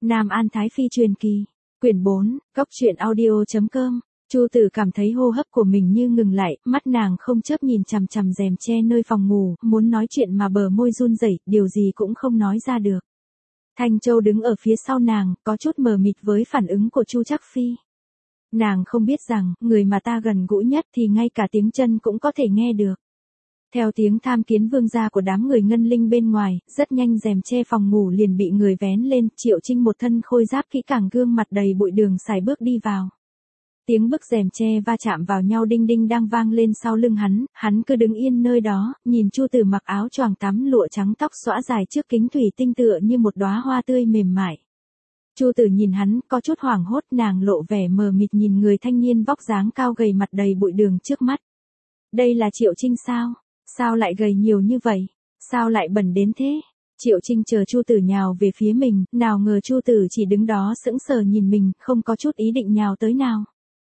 Nam An Thái Phi truyền kỳ, quyển 4, cốc truyện audio.com. Chu Tử cảm thấy hô hấp của mình như ngừng lại, mắt nàng không chớp nhìn chằm chằm rèm che nơi phòng ngủ, muốn nói chuyện mà bờ môi run rẩy, điều gì cũng không nói ra được. Thanh Châu đứng ở phía sau nàng, có chút mờ mịt với phản ứng của Chu Trác Phi. Nàng không biết rằng, người mà ta gần gũi nhất thì ngay cả tiếng chân cũng có thể nghe được. Theo tiếng tham kiến vương gia của đám người ngân linh bên ngoài, rất nhanh rèm che phòng ngủ liền bị người vén lên, Triệu Trinh một thân khôi giáp kỹ càng gương mặt đầy bụi đường sải bước đi vào. Tiếng bức rèm che va chạm vào nhau đinh đinh đang vang lên sau lưng hắn cứ đứng yên nơi đó, nhìn Chu Tử mặc áo choàng tắm lụa trắng tóc xõa dài trước kính thủy tinh tựa như một đóa hoa tươi mềm mại. Chu Tử nhìn hắn, có chút hoảng hốt, nàng lộ vẻ mờ mịt nhìn người thanh niên vóc dáng cao gầy mặt đầy bụi đường trước mắt. Đây là Triệu Trinh sao? Sao lại gầy nhiều như vậy? Sao lại bẩn đến thế? Triệu Trinh chờ Chu Tử nhào về phía mình, nào ngờ Chu Tử chỉ đứng đó sững sờ nhìn mình, không có chút ý định nhào tới nào.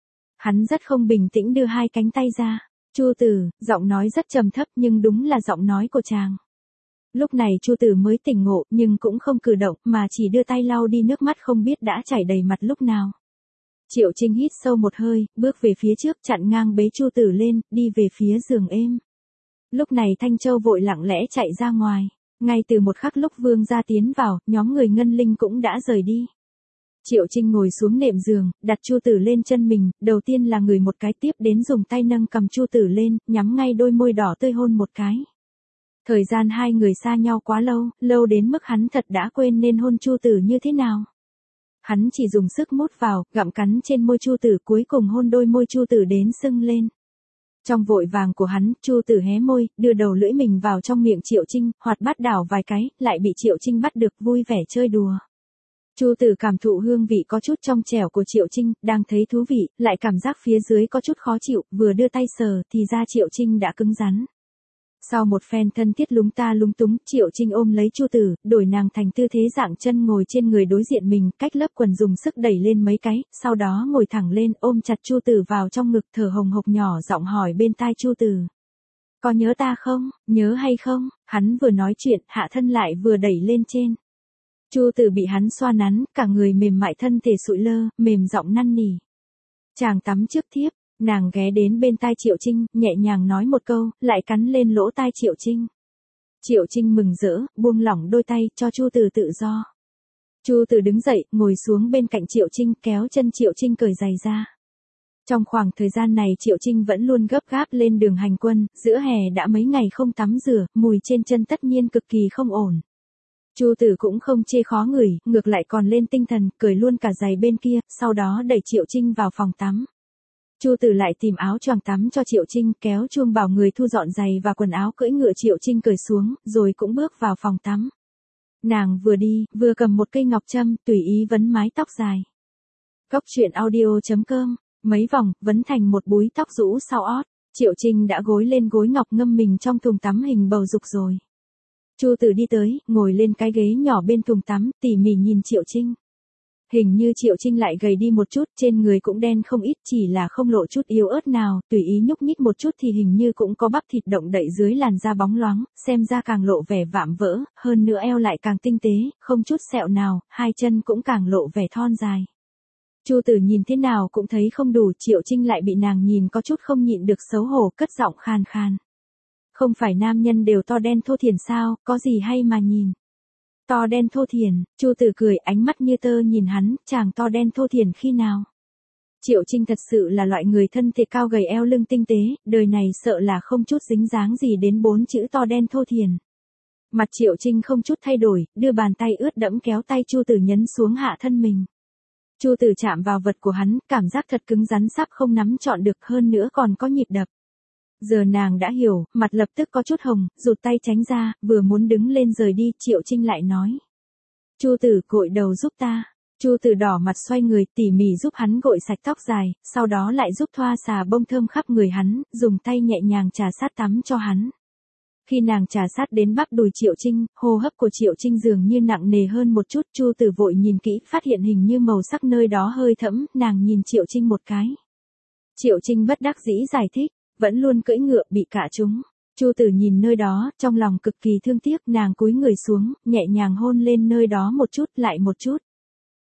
Hắn rất không bình tĩnh đưa hai cánh tay ra. Chu Tử, giọng nói rất trầm thấp nhưng đúng là giọng nói của chàng. Lúc này Chu Tử mới tỉnh ngộ nhưng cũng không cử động mà chỉ đưa tay lau đi nước mắt không biết đã chảy đầy mặt lúc nào. Triệu Trinh hít sâu một hơi, bước về phía trước chặn ngang bế Chu Tử lên, đi về phía giường êm. Lúc này Thanh Châu vội lặng lẽ chạy ra ngoài. Ngay từ một khắc lúc vương gia tiến vào, nhóm người ngân linh cũng đã rời đi. Triệu Trinh ngồi xuống nệm giường, đặt Chu Tử lên chân mình, đầu tiên là ngửi một cái tiếp đến dùng tay nâng cầm Chu Tử lên, nhắm ngay đôi môi đỏ tươi hôn một cái. Thời gian hai người xa nhau quá lâu, lâu đến mức hắn thật đã quên nên hôn Chu Tử như thế nào. Hắn chỉ dùng sức mút vào, gặm cắn trên môi Chu Tử cuối cùng hôn đôi môi Chu Tử đến sưng lên. Trong vội vàng của hắn, Chu Tử hé môi, đưa đầu lưỡi mình vào trong miệng Triệu Trinh, hoạt bát đảo vài cái, lại bị Triệu Trinh bắt được vui vẻ chơi đùa. Chu Tử cảm thụ hương vị có chút trong trẻo của Triệu Trinh, đang thấy thú vị, lại cảm giác phía dưới có chút khó chịu, vừa đưa tay sờ thì ra Triệu Trinh đã cứng rắn. Sau một phen thân thiết lúng ta lúng túng, Triệu Trinh ôm lấy Chu Tử, đổi nàng thành tư thế dạng chân ngồi trên người đối diện mình, cách lớp quần dùng sức đẩy lên mấy cái, sau đó ngồi thẳng lên ôm chặt Chu Tử vào trong ngực, thở hồng hộc nhỏ giọng hỏi bên tai Chu Tử. Có nhớ ta không, nhớ hay không? Hắn vừa nói chuyện, hạ thân lại vừa đẩy lên trên. Chu Tử bị hắn xoa nắn, cả người mềm mại thân thể sụi lơ, mềm giọng năn nỉ. Chàng tắm trước thiếp. Nàng ghé đến bên tai Triệu Trinh, nhẹ nhàng nói một câu, lại cắn lên lỗ tai Triệu Trinh. Triệu Trinh mừng rỡ, buông lỏng đôi tay, cho Chu Tử tự do. Chu Tử đứng dậy, ngồi xuống bên cạnh Triệu Trinh, kéo chân Triệu Trinh cởi giày ra. Trong khoảng thời gian này Triệu Trinh vẫn luôn gấp gáp lên đường hành quân, giữa hè đã mấy ngày không tắm rửa, mùi trên chân tất nhiên cực kỳ không ổn. Chu Tử cũng không chê khó ngửi, ngược lại còn lên tinh thần, cởi luôn cả giày bên kia, sau đó đẩy Triệu Trinh vào phòng tắm. Chu Tử lại tìm áo choàng tắm cho Triệu Trinh, kéo chuông bảo người thu dọn giày và quần áo cưỡi ngựa Triệu Trinh cởi xuống, rồi cũng bước vào phòng tắm. Nàng vừa đi, vừa cầm một cây ngọc trâm, tùy ý vấn mái tóc dài. cốc truyện audio.com, mấy vòng, vấn thành một búi tóc rũ sau ót. Triệu Trinh đã gối lên gối ngọc ngâm mình trong thùng tắm hình bầu dục rồi. Chu Tử đi tới, ngồi lên cái ghế nhỏ bên thùng tắm, tỉ mỉ nhìn Triệu Trinh. Hình như Triệu Trinh lại gầy đi một chút, trên người cũng đen không ít, chỉ là không lộ chút yếu ớt nào, tùy ý nhúc nhích một chút thì hình như cũng có bắp thịt động đậy dưới làn da bóng loáng, xem ra càng lộ vẻ vạm vỡ, hơn nữa eo lại càng tinh tế, không chút sẹo nào, hai chân cũng càng lộ vẻ thon dài. Chu Tử nhìn thế nào cũng thấy không đủ, Triệu Trinh lại bị nàng nhìn có chút không nhịn được xấu hổ, cất giọng khàn khàn. Không phải nam nhân đều to đen thô thiển sao, có gì hay mà nhìn. To đen thô thiển, Chu Tử cười, ánh mắt như tơ nhìn hắn, chàng to đen thô thiển khi nào. Triệu Trinh thật sự là loại người thân thể cao gầy eo lưng tinh tế, đời này sợ là không chút dính dáng gì đến 4 chữ to đen thô thiển. Mặt Triệu Trinh không chút thay đổi, đưa bàn tay ướt đẫm kéo tay Chu Tử nhấn xuống hạ thân mình. Chu Tử chạm vào vật của hắn, cảm giác thật cứng rắn sắp không nắm trọn được, hơn nữa còn có nhịp đập. Giờ nàng đã hiểu, mặt lập tức có chút hồng, rụt tay tránh ra, vừa muốn đứng lên rời đi, Triệu Trinh lại nói. Chu Tử gội đầu giúp ta. Chu Tử đỏ mặt xoay người, tỉ mỉ giúp hắn gội sạch tóc dài, sau đó lại giúp thoa xà bông thơm khắp người hắn, dùng tay nhẹ nhàng trà sát tắm cho hắn. Khi nàng trà sát đến bắp đùi Triệu Trinh, hô hấp của Triệu Trinh dường như nặng nề hơn một chút, Chu Tử vội nhìn kỹ, phát hiện hình như màu sắc nơi đó hơi thẫm, nàng nhìn Triệu Trinh một cái. Triệu Trinh bất đắc dĩ giải thích. Vẫn luôn cưỡi ngựa bị cạ trúng. Chu Tử nhìn nơi đó, trong lòng cực kỳ thương tiếc, nàng cúi người xuống, nhẹ nhàng hôn lên nơi đó một chút lại một chút.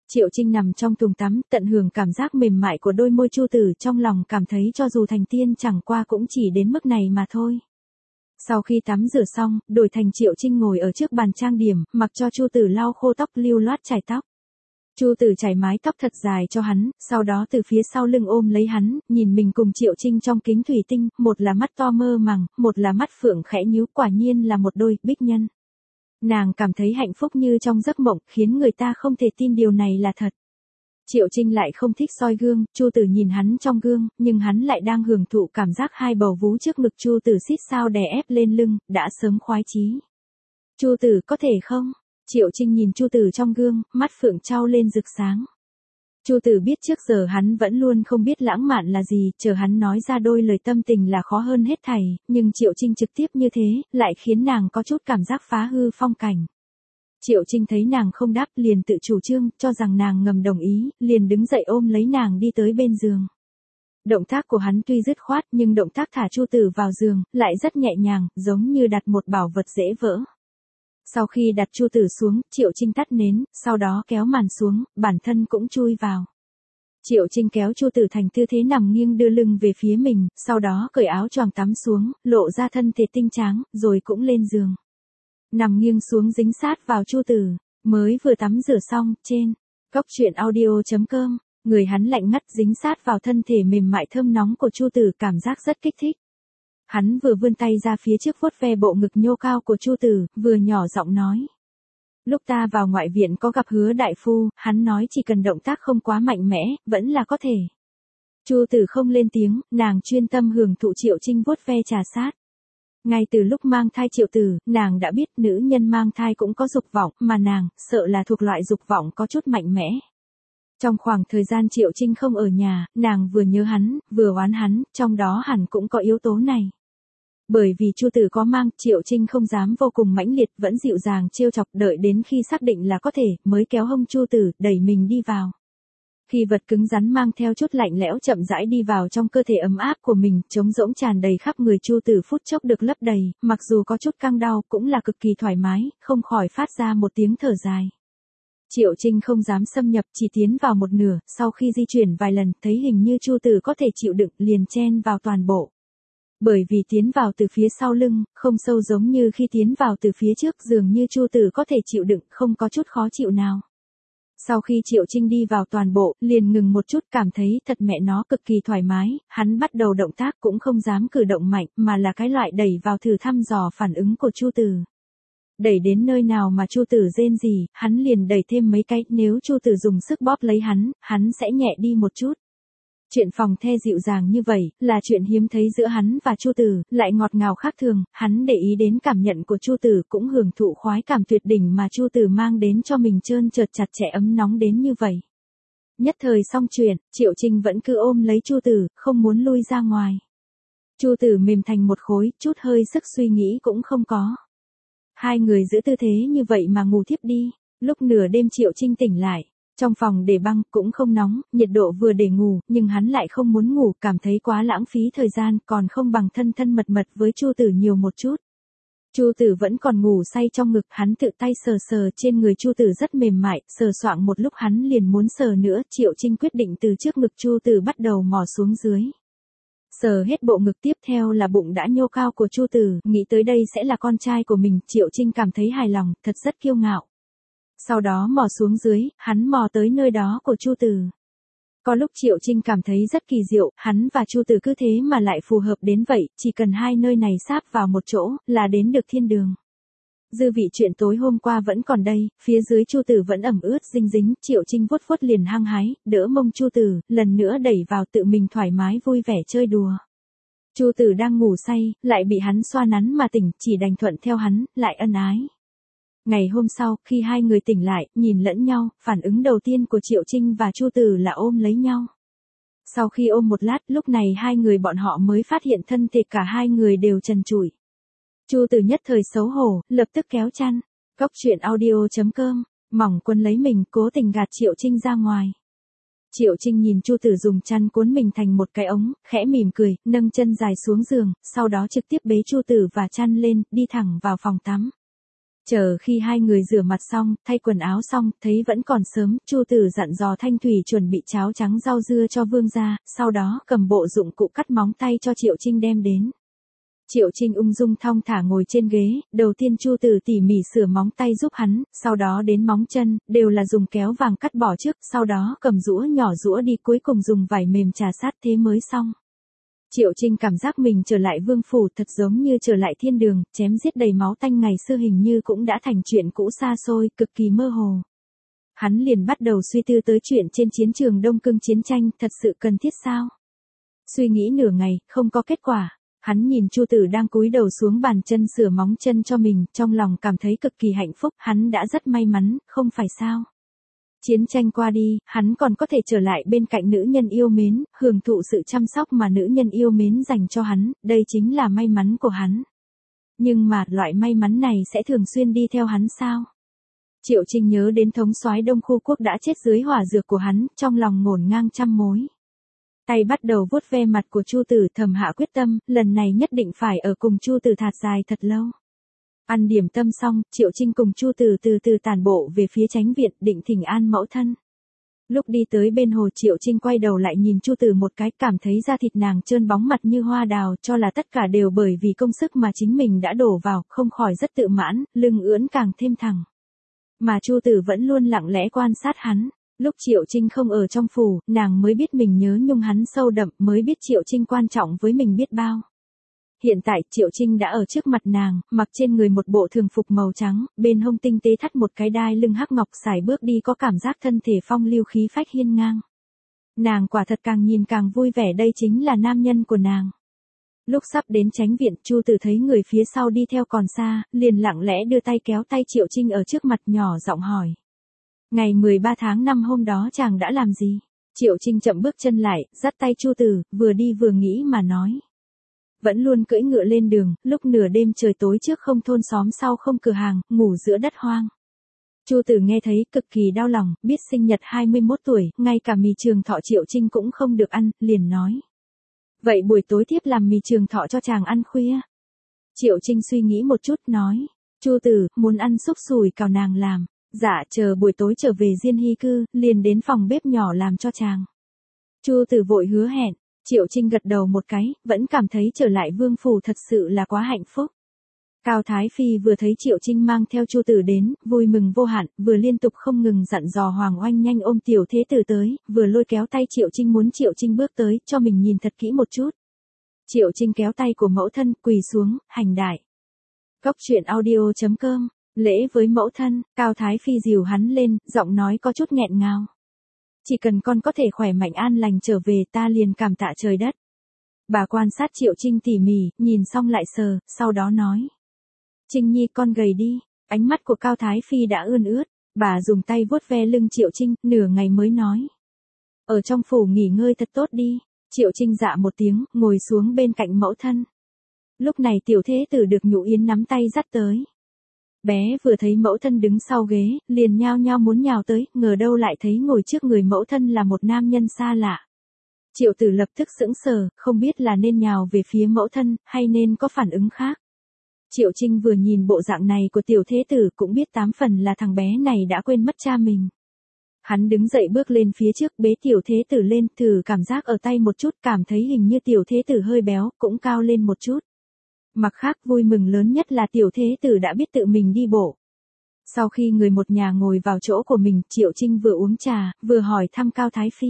Triệu Trinh nằm trong thùng tắm, tận hưởng cảm giác mềm mại của đôi môi Chu Tử, trong lòng cảm thấy cho dù thành tiên chẳng qua cũng chỉ đến mức này mà thôi. Sau khi tắm rửa xong, đổi thành Triệu Trinh ngồi ở trước bàn trang điểm, mặc cho Chu Tử lau khô tóc lưu loát chải tóc. Chu Tử chải mái tóc thật dài cho hắn, sau đó từ phía sau lưng ôm lấy hắn, nhìn mình cùng Triệu Trinh trong kính thủy tinh, một là mắt to mơ màng, một là mắt phượng khẽ nhíu, quả nhiên là một đôi bích nhân. Nàng cảm thấy hạnh phúc như trong giấc mộng, khiến người ta không thể tin điều này là thật. Triệu Trinh lại không thích soi gương, Chu Tử nhìn hắn trong gương, nhưng hắn lại đang hưởng thụ cảm giác hai bầu vú trước ngực Chu Tử xít sao đè ép lên lưng, đã sớm khoái chí. Chu Tử có thể không? Triệu Trinh nhìn Chu Tử trong gương, mắt phượng trao lên rực sáng. Chu Tử biết trước giờ hắn vẫn luôn không biết lãng mạn là gì, chờ hắn nói ra đôi lời tâm tình là khó hơn hết thảy, nhưng Triệu Trinh trực tiếp như thế, lại khiến nàng có chút cảm giác phá hư phong cảnh. Triệu Trinh thấy nàng không đáp liền tự chủ trương, cho rằng nàng ngầm đồng ý, liền đứng dậy ôm lấy nàng đi tới bên giường. Động tác của hắn tuy dứt khoát nhưng động tác thả Chu Tử vào giường, lại rất nhẹ nhàng, giống như đặt một bảo vật dễ vỡ. Sau khi đặt Chu Tử xuống, Triệu Trinh tắt nến, sau đó kéo màn xuống, bản thân cũng chui vào. Triệu Trinh kéo Chu Tử thành tư thế nằm nghiêng đưa lưng về phía mình, sau đó cởi áo choàng tắm xuống, lộ ra thân thể tinh tráng, rồi cũng lên giường. Nằm nghiêng xuống dính sát vào Chu Tử, mới vừa tắm rửa xong, trên Cóc Truyện Audio.com, người hắn lạnh ngắt dính sát vào thân thể mềm mại thơm nóng của Chu Tử, cảm giác rất kích thích. Hắn vừa vươn tay ra phía trước vuốt ve bộ ngực nhô cao của Chu Tử, vừa nhỏ giọng nói. Lúc ta vào ngoại viện có gặp Hứa đại phu, hắn nói chỉ cần động tác không quá mạnh mẽ, vẫn là có thể. Chu Tử không lên tiếng, nàng chuyên tâm hưởng thụ Triệu Trinh vuốt ve trà sát. Ngay từ lúc mang thai Triệu Tử, nàng đã biết nữ nhân mang thai cũng có dục vọng, mà nàng, sợ là thuộc loại dục vọng có chút mạnh mẽ. Trong khoảng thời gian Triệu Trinh không ở nhà, nàng vừa nhớ hắn, vừa oán hắn, trong đó hẳn cũng có yếu tố này. Bởi vì Chu Tử có mang, Triệu Trinh không dám vô cùng mãnh liệt, vẫn dịu dàng trêu chọc, đợi đến khi xác định là có thể, mới kéo hông Chu Tử, đẩy mình đi vào. Khi vật cứng rắn mang theo chút lạnh lẽo chậm rãi đi vào trong cơ thể ấm áp của mình, trống rỗng tràn đầy khắp người Chu Tử phút chốc được lấp đầy, mặc dù có chút căng đau, cũng là cực kỳ thoải mái, không khỏi phát ra một tiếng thở dài. Triệu Trinh không dám xâm nhập, chỉ tiến vào một nửa, sau khi di chuyển vài lần, thấy hình như Chu Tử có thể chịu đựng, liền chen vào toàn bộ. Bởi vì tiến vào từ phía sau lưng, không sâu giống như khi tiến vào từ phía trước, dường như Chu Tử có thể chịu đựng, không có chút khó chịu nào. Sau khi Triệu Trinh đi vào toàn bộ, liền ngừng một chút, cảm thấy thật mẹ nó cực kỳ thoải mái, hắn bắt đầu động tác cũng không dám cử động mạnh, mà là cái loại đẩy vào thử thăm dò phản ứng của Chu Tử. Đẩy đến nơi nào mà Chu Tử rên rỉ, hắn liền đẩy thêm mấy cái, nếu Chu Tử dùng sức bóp lấy hắn sẽ nhẹ đi một chút. Chuyện phòng the dịu dàng như vậy, là chuyện hiếm thấy giữa hắn và Chu Tử, lại ngọt ngào khác thường, hắn để ý đến cảm nhận của Chu Tử, cũng hưởng thụ khoái cảm tuyệt đỉnh mà Chu Tử mang đến cho mình trơn trượt chặt chẽ ấm nóng đến như vậy. Nhất thời xong chuyện, Triệu Trinh vẫn cứ ôm lấy Chu Tử, không muốn lui ra ngoài. Chu Tử mềm thành một khối, chút hơi sức suy nghĩ cũng không có. Hai người giữ tư thế như vậy mà ngủ thiếp đi, lúc nửa đêm Triệu Trinh tỉnh lại. Trong phòng để băng, cũng không nóng, nhiệt độ vừa để ngủ, nhưng hắn lại không muốn ngủ, cảm thấy quá lãng phí thời gian, còn không bằng thân thân mật mật với Chu Tử nhiều một chút. Chu Tử vẫn còn ngủ say trong ngực, hắn tự tay sờ sờ trên người Chu Tử rất mềm mại, sờ soạng một lúc hắn liền muốn sờ nữa, Triệu Trinh quyết định từ trước ngực Chu Tử bắt đầu mò xuống dưới. Sờ hết bộ ngực tiếp theo là bụng đã nhô cao của Chu Tử, nghĩ tới đây sẽ là con trai của mình, Triệu Trinh cảm thấy hài lòng, thật rất kiêu ngạo. Sau đó mò xuống dưới, hắn mò tới nơi đó của Chu Tử. Có lúc Triệu Trinh cảm thấy rất kỳ diệu, hắn và Chu Tử cứ thế mà lại phù hợp đến vậy, chỉ cần hai nơi này sáp vào một chỗ, là đến được thiên đường. Dư vị chuyện tối hôm qua vẫn còn đây, phía dưới Chu Tử vẫn ẩm ướt dinh dính, Triệu Trinh vuốt vuốt liền hăng hái, đỡ mông Chu Tử, lần nữa đẩy vào tự mình thoải mái vui vẻ chơi đùa. Chu Tử đang ngủ say, lại bị hắn xoa nắn mà tỉnh, chỉ đành thuận theo hắn, lại ân ái. Ngày hôm sau, khi hai người tỉnh lại, nhìn lẫn nhau, phản ứng đầu tiên của Triệu Trinh và Chu Tử là ôm lấy nhau. Sau khi ôm một lát, lúc này hai người bọn họ mới phát hiện thân thể cả hai người đều trần trụi. Chu Tử nhất thời xấu hổ, lập tức kéo chăn. Cóc Truyện Audio.com, mỏng quấn lấy mình, cố tình gạt Triệu Trinh ra ngoài. Triệu Trinh nhìn Chu Tử dùng chăn cuốn mình thành một cái ống, khẽ mỉm cười, nâng chân dài xuống giường, sau đó trực tiếp bế Chu Tử và chăn lên, đi thẳng vào phòng tắm. Chờ khi hai người rửa mặt xong, thay quần áo xong, thấy vẫn còn sớm, Chu Tử dặn dò Thanh Thủy chuẩn bị cháo trắng rau dưa cho Vương gia, sau đó cầm bộ dụng cụ cắt móng tay cho Triệu Trinh đem đến. Triệu Trinh ung dung thong thả ngồi trên ghế, đầu tiên Chu Tử tỉ mỉ sửa móng tay giúp hắn, sau đó đến móng chân, đều là dùng kéo vàng cắt bỏ trước, sau đó cầm rũa nhỏ rũa đi, cuối cùng dùng vải mềm trà sát, thế mới xong. Triệu Trinh cảm giác mình trở lại vương phủ, thật giống như trở lại thiên đường, chém giết đầy máu tanh ngày xưa hình như cũng đã thành chuyện cũ xa xôi, cực kỳ mơ hồ. Hắn liền bắt đầu suy tư tới chuyện trên chiến trường Đông Cương chiến tranh, thật sự cần thiết sao? Suy nghĩ nửa ngày, không có kết quả. Hắn nhìn Chu Tử đang cúi đầu xuống bàn chân sửa móng chân cho mình, trong lòng cảm thấy cực kỳ hạnh phúc, hắn đã rất may mắn, không phải sao? Chiến tranh qua đi, hắn còn có thể trở lại bên cạnh nữ nhân yêu mến, hưởng thụ sự chăm sóc mà nữ nhân yêu mến dành cho hắn, đây chính là may mắn của hắn. Nhưng mà, loại may mắn này sẽ thường xuyên đi theo hắn sao? Triệu Trinh nhớ đến thống soái Đông Khu Quốc đã chết dưới hỏa dược của hắn, trong lòng ngổn ngang trăm mối. Tay bắt đầu vuốt ve mặt của Chu Tử, thầm hạ quyết tâm, lần này nhất định phải ở cùng Chu Tử thạt dài thật lâu. Ăn điểm tâm xong, Triệu Trinh cùng Chu Tử từ từ tản bộ về phía Chánh viện, định thỉnh an mẫu thân. Lúc đi tới bên hồ, Triệu Trinh quay đầu lại nhìn Chu Tử một cái, cảm thấy da thịt nàng trơn bóng, mặt như hoa đào, cho là tất cả đều bởi vì công sức mà chính mình đã đổ vào, không khỏi rất tự mãn, lưng ưỡn càng thêm thẳng. Mà Chu Tử vẫn luôn lặng lẽ quan sát hắn. Lúc Triệu Trinh không ở trong phủ, nàng mới biết mình nhớ nhung hắn sâu đậm, mới biết Triệu Trinh quan trọng với mình biết bao. Hiện tại, Triệu Trinh đã ở trước mặt nàng, mặc trên người một bộ thường phục màu trắng, bên hông tinh tế thắt một cái đai lưng hắc ngọc, sải bước đi có cảm giác thân thể phong lưu khí phách hiên ngang. Nàng quả thật càng nhìn càng vui vẻ, đây chính là nam nhân của nàng. Lúc sắp đến Chánh viện, Chu Tử thấy người phía sau đi theo còn xa, liền lặng lẽ đưa tay kéo tay Triệu Trinh ở trước mặt, nhỏ giọng hỏi. Ngày 13 tháng 5 hôm đó chàng đã làm gì? Triệu Trinh chậm bước chân lại, dắt tay Chu Tử, vừa đi vừa nghĩ mà nói. Vẫn luôn cưỡi ngựa lên đường, lúc nửa đêm trời tối, trước không thôn xóm sau không cửa hàng, ngủ giữa đất hoang. Chu Tử nghe thấy cực kỳ đau lòng, biết sinh nhật 21 tuổi, ngay cả mì trường thọ Triệu Trinh cũng không được ăn, liền nói. Vậy buổi tối tiếp làm mì trường thọ cho chàng ăn khuya. Triệu Trinh suy nghĩ một chút, nói. Chu Tử, muốn ăn xúc xùi cào nàng làm. Dạ, chờ buổi tối trở về Diên Hy cư, liền đến phòng bếp nhỏ làm cho chàng. Chu Tử vội hứa hẹn. Triệu Trinh gật đầu một cái, vẫn cảm thấy trở lại vương phủ thật sự là quá hạnh phúc. Cao Thái Phi vừa thấy Triệu Trinh mang theo Chu Tử đến, vui mừng vô hạn, vừa liên tục không ngừng dặn dò Hoàng Oanh nhanh ôm tiểu thế tử tới, vừa lôi kéo tay Triệu Trinh muốn Triệu Trinh bước tới, cho mình nhìn thật kỹ một chút. Triệu Trinh kéo tay của mẫu thân, quỳ xuống, hành đại. Cốc truyện audio.com, lễ với mẫu thân, Cao Thái Phi dìu hắn lên, giọng nói có chút nghẹn ngào. Chỉ cần con có thể khỏe mạnh an lành trở về, ta liền cảm tạ trời đất. Bà quan sát Triệu Trinh tỉ mỉ, nhìn xong lại sờ, sau đó nói. Trinh Nhi, con gầy đi. Ánh mắt của Cao Thái Phi đã ươn ướt, bà dùng tay vuốt ve lưng Triệu Trinh, nửa ngày mới nói. Ở trong phủ nghỉ ngơi thật tốt đi. Triệu Trinh dạ một tiếng, ngồi xuống bên cạnh mẫu thân. Lúc này tiểu thế tử được Nhũ Yến nắm tay dắt tới. Bé vừa thấy mẫu thân đứng sau ghế, liền nhao nhao muốn nhào tới, ngờ đâu lại thấy ngồi trước người mẫu thân là một nam nhân xa lạ. Triệu Tử lập tức sững sờ, không biết là nên nhào về phía mẫu thân, hay nên có phản ứng khác. Triệu Trinh vừa nhìn bộ dạng này của tiểu thế tử cũng biết 8 phần là thằng bé này đã quên mất cha mình. Hắn đứng dậy bước lên phía trước, bế tiểu thế tử lên, thử cảm giác ở tay một chút, cảm thấy hình như tiểu thế tử hơi béo, cũng cao lên một chút. Mặt khác, vui mừng lớn nhất là tiểu thế tử đã biết tự mình đi bộ. Sau khi người một nhà ngồi vào chỗ của mình, Triệu Trinh vừa uống trà, vừa hỏi thăm Cao Thái Phi.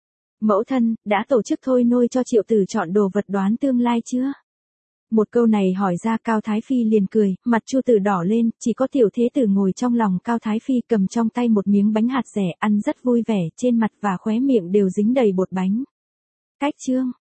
Mẫu thân, đã tổ chức thôi nôi cho Triệu Tử chọn đồ vật đoán tương lai chưa? Một câu này hỏi ra, Cao Thái Phi liền cười, mặt Chu Tử đỏ lên, chỉ có tiểu thế tử ngồi trong lòng Cao Thái Phi cầm trong tay một miếng bánh hạt dẻ, ăn rất vui vẻ, trên mặt và khóe miệng đều dính đầy bột bánh. Cách chương